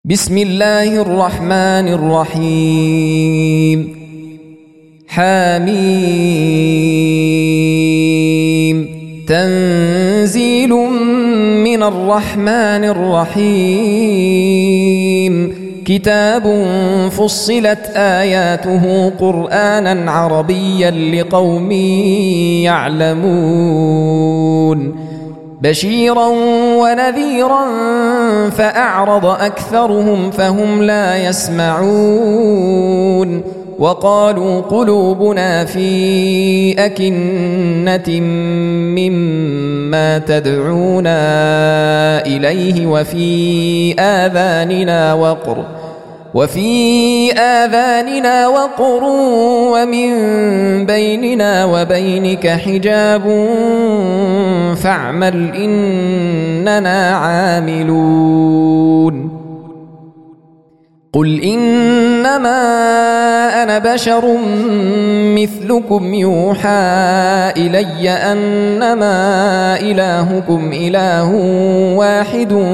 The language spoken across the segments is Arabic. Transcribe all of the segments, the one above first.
بسم الله الرحمن الرحيم حميم تنزيل من الرحمن الرحيم كتاب فصلت آياته قرآنا عربيا لقوم يعلمون بشيرا ونذيرا فأعرض أكثرهم فهم لا يسمعون وقالوا قلوبنا في أكنة مما تدعونا إليه وفي آذاننا وقر ومن بيننا وبينك حجاب فاعمل إننا عاملون قل إنما أنا بشر مثلكم يوحى إلي أنما إلهكم إله واحد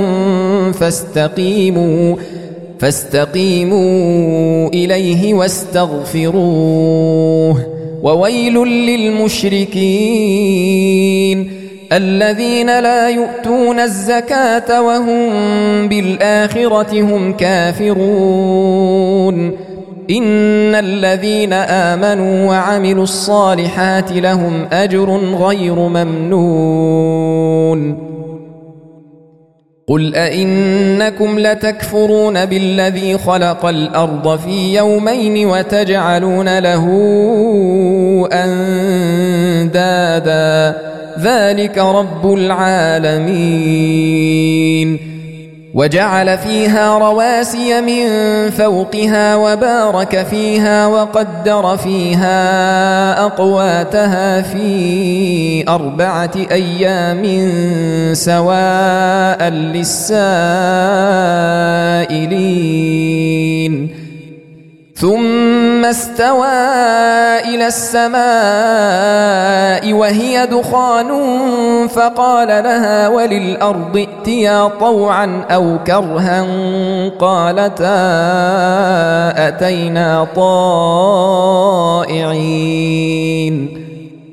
فاستقيموا إليه واستغفروه وويل للمشركين الذين لا يؤتون الزكاة وهم بالآخرة هم كافرون إن الذين آمنوا وعملوا الصالحات لهم أجر غير ممنون قل أئنكم لتكفرون بالذي خلق الأرض في يومين وتجعلون له أندادا ذلك رب العالمين وجعل فيها رواسي من فوقها وبارك فيها وقدر فيها أقواتها في 4 أيام سواء للسائلين ثم استوى إلى السماء وهي دخان فقال لها وللأرض ائتيا طوعا أو كرها قالتا أتينا طائعين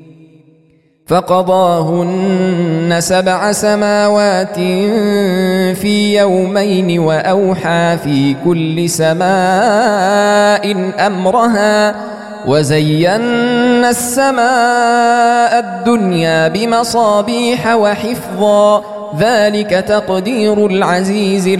فقضاهن 7 سماوات في يومين وأوحى في كل سماء أمرها وزينا السماء الدنيا بمصابيح وحفظا ذلك تقدير العزيز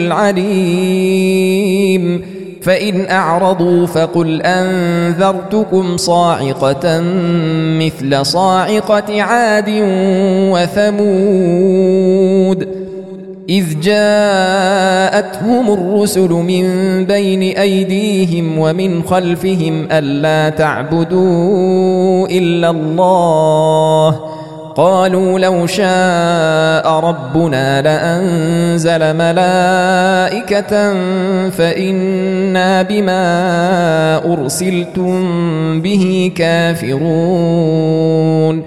العليم فإن أعرضوا فقل أنذرتكم صاعقة مثل صاعقة عاد وثمود إذ جاءتهم الرسل من بين أيديهم ومن خلفهم ألا تعبدوا إلا الله قالوا لو شاء ربنا لأنزل ملائكة فإنا بما أرسلتم به كافرون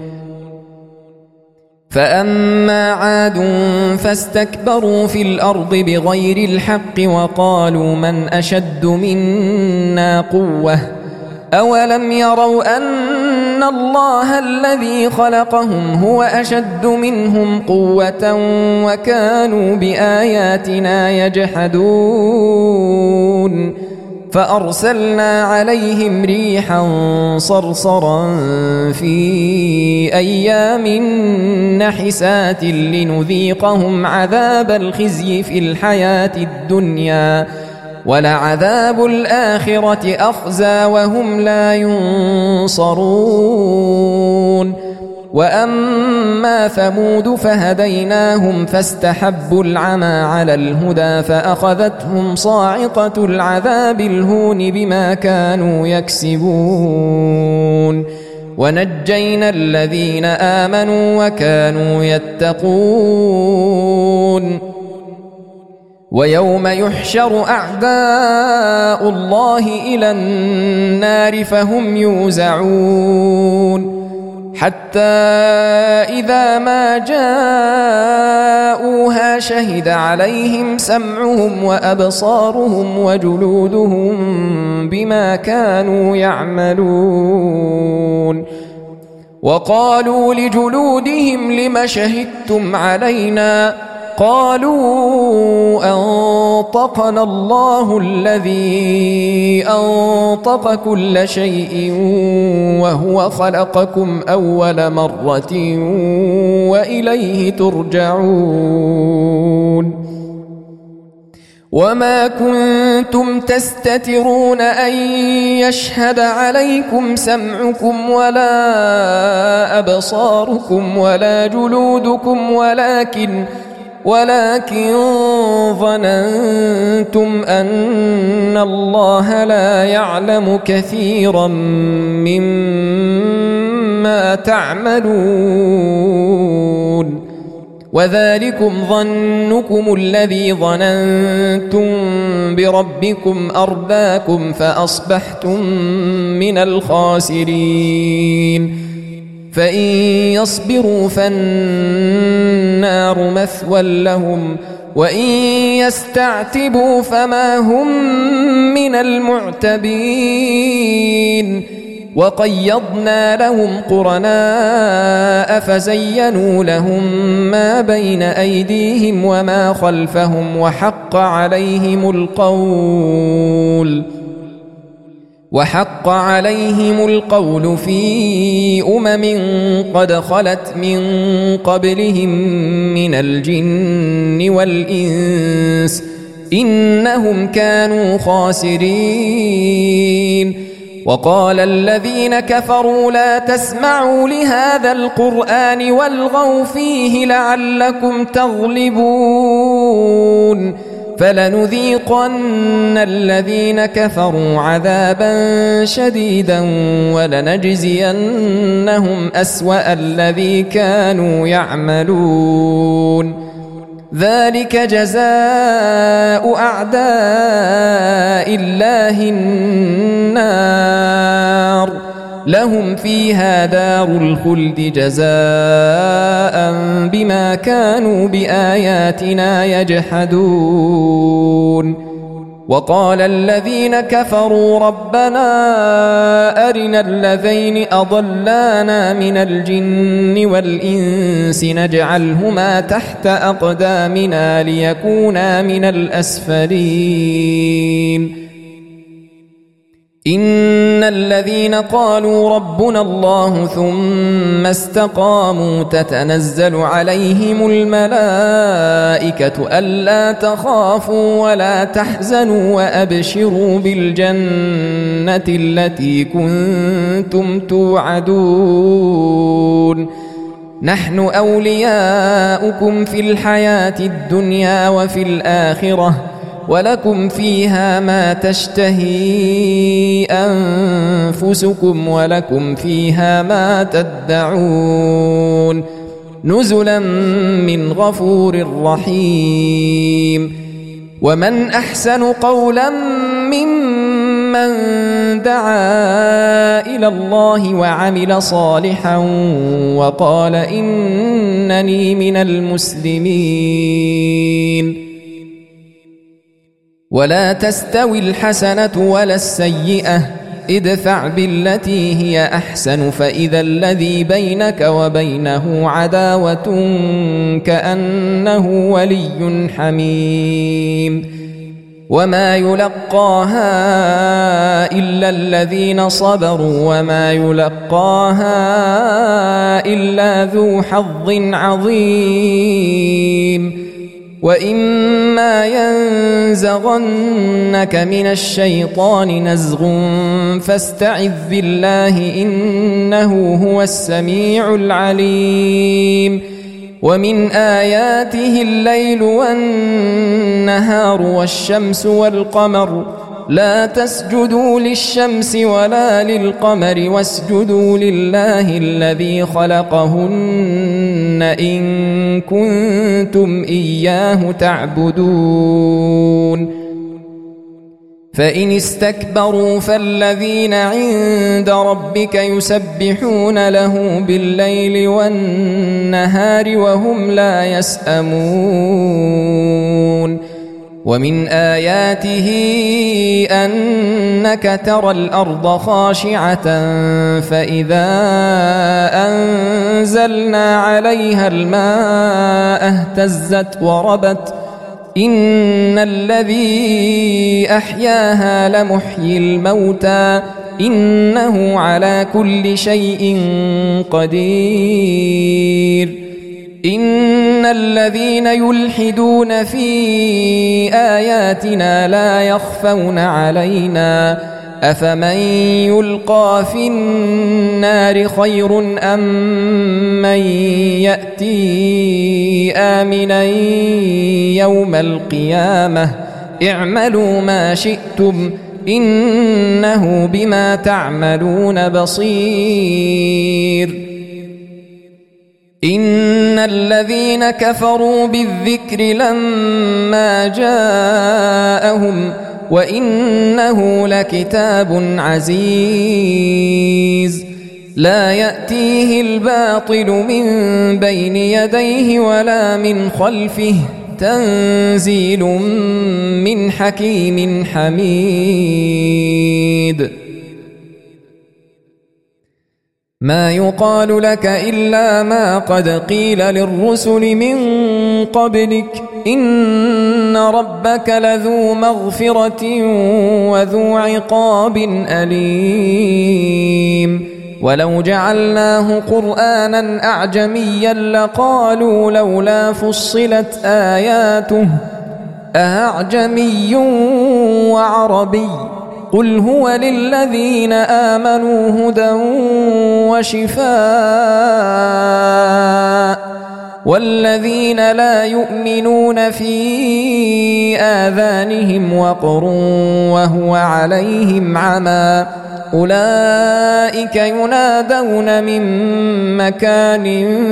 فأما عاد فاستكبروا في الأرض بغير الحق وقالوا من أشد منا قوة أولم يروا أن الله الذي خلقهم هو أشد منهم قوة وكانوا بآياتنا يجحدون فأرسلنا عليهم ريحا صرصرا في أيام نحسات لنذيقهم عذاب الخزي في الحياة الدنيا ولعذاب الآخرة أخزى وهم لا ينصرون وأما ثمود فهديناهم فاستحبوا العمى على الهدى فأخذتهم صاعقة العذاب الهون بما كانوا يكسبون ونجينا الذين آمنوا وكانوا يتقون ويوم يحشر أعداء الله إلى النار فهم يوزعون حتى إذا ما جاءوها شهد عليهم سمعهم وأبصارهم وجلودهم بما كانوا يعملون وقالوا لجلودهم لم شهدتم علينا قالوا أنطقنا الله الذي أنطق كل شيء وهو خلقكم أول مرة وإليه ترجعون وما كنتم تستترون أن يشهد عليكم سمعكم ولا أبصاركم ولا جلودكم ولكن ظننتم أن الله لا يعلم كثيرا مما تعملون وذلكم ظنكم الذي ظننتم بربكم أرداكم فأصبحتم من الخاسرين فإن يصبروا فالنار مثوى لهم وإن يستعتبوا فما هم من المعتبين وقيضنا لهم قرناء فزينوا لهم ما بين أيديهم وما خلفهم وحق عليهم القول في قد خلت من قبلهم من الجن والإنس إنهم كانوا خاسرين وقال الذين كفروا لا تسمعوا لهذا القرآن والغوا فيه لعلكم تغلبون فلنذيقن الذين كفروا عذابا شديدا ولنجزينهم أسوأ الذي كانوا يعملون ذلك جزاء أعداء الله النار لهم فيها دار الخلد جزاء بما كانوا بآياتنا يجحدون وقال الذين كفروا ربنا أرنا الذين أضلانا من الجن والإنس نجعلهما تحت أقدامنا ليكونا من الأسفلين إن الذين قالوا ربنا الله ثم استقاموا تتنزل عليهم الملائكة ألا تخافوا ولا تحزنوا وأبشروا بالجنة التي كنتم توعدون نحن أولياؤكم في الحياة الدنيا وفي الآخرة ولكم فيها ما تشتهي أنفسكم ولكم فيها ما تدعون نزلا من غفور رحيم ومن أحسن قولا ممن دعا إلى الله وعمل صالحا وقال إنني من المسلمين ولا تستوي الحسنة ولا السيئة ادفع بالتي هي أحسن فإذا الذي بينك وبينه عداوة كأنه ولي حميم وما يلقاها إلا الذين صبروا وما يلقاها إلا ذو حظ عظيم وإما ينزغنك من الشيطان نزغ فاستعذ بالله إنه هو السميع العليم ومن آياته الليل والنهار والشمس والقمر لا تسجدوا للشمس ولا للقمر واسجدوا لله الذي خلقهن إن كنتم إياه تعبدون فإن استكبروا فالذين عند ربك يسبحون له بالليل والنهار وهم لا يسأمون ومن آياته أنك ترى الأرض خاشعة فإذا أنزلنا عليها الماء اهتزت وربت إن الذي أحياها لمحيي الموتى إنه على كل شيء قدير إن الذين يلحدون في آياتنا لا يخفون علينا أفمن يلقى في النار خير أم من يأتي آمنا يوم القيامة اعملوا ما شئتم إنه بما تعملون بصير إن الذين كفروا بالذكر لما جاءهم وإنه لكتاب عزيز لا يأتيه الباطل من بين يديه ولا من خلفه تنزيل من حكيم حميد ما يقال لك إلا ما قد قيل للرسل من قبلك إن ربك لذو مغفرة وذو عقاب أليم ولو جعلناه قرآنا أعجميا لقالوا لولا فصلت آياته أعجمي وعربي قل هو للذين آمنوا هدى وشفاء والذين لا يؤمنون في آذانهم وقر وهو عليهم عمى أولئك ينادون من مكان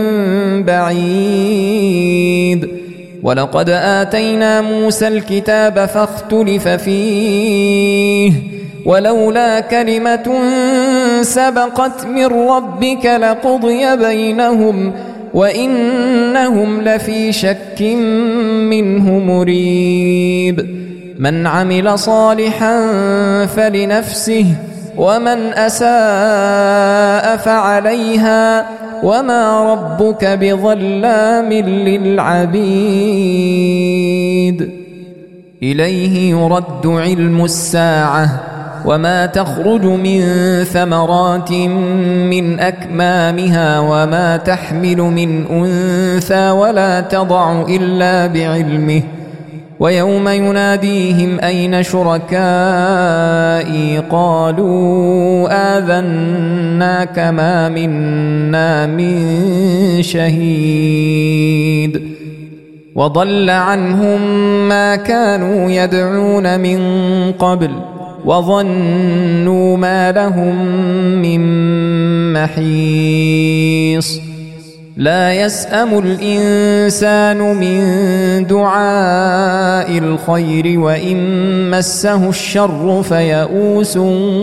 بعيد ولقد آتينا موسى الكتاب فاختلف فيه ولولا كلمة سبقت من ربك لقضي بينهم وإنهم لفي شك منه مريب من عمل صالحا فلنفسه ومن أساء فعليها وما ربك بظلام للعبيد إليه يرد علم الساعة وما تخرج من ثمرات من أكمامها وما تحمل من أنثى ولا تضع إلا بعلمه ويوم يناديهم أين شركائي قالوا آذناك ما منا من شهيد وضل عنهم ما كانوا يدعون من قبل وظنوا ما لهم من محيص لا يسأم الإنسان من دعاء الخير وإن مسه الشر فيئوس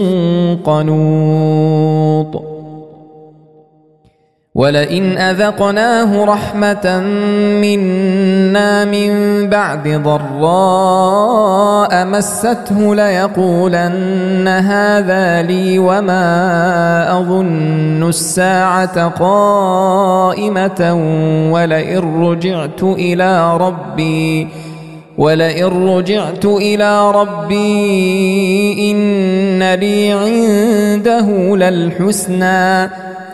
قنوط ولئن أذقناه رحمة منا من بعد ضراء مسته ليقولن هذا لي وما أظن الساعة قائمة ولئن رجعت إلى ربي إن لي عنده للحسنى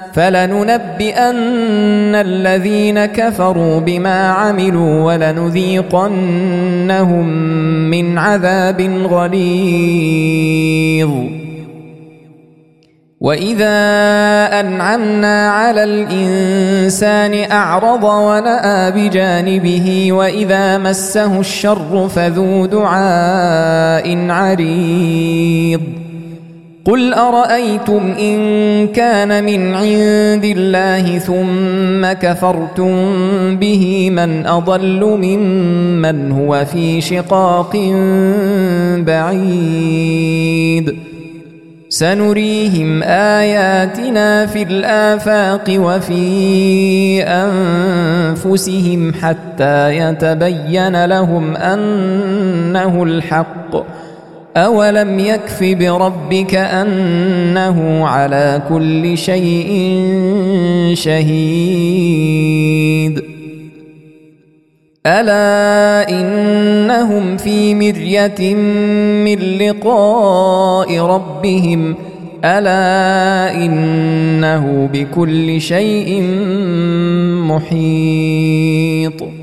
فلننبئن الذين كفروا بما عملوا ولنذيقنهم من عذاب غليظ وإذا أنعمنا على الإنسان أعرض ونأى بجانبه وإذا مسه الشر فذو دعاء عريض قل أرأيتم إن كان من عند الله ثم كفرتم به من أضل ممن هو في شقاق بعيد سنريهم آياتنا في الآفاق وفي أنفسهم حتى يتبين لهم أنه الحق أولم يكف بربك أنه على كل شيء شهيد ألا إنهم في مرية من لقاء ربهم ألا إنه بكل شيء محيط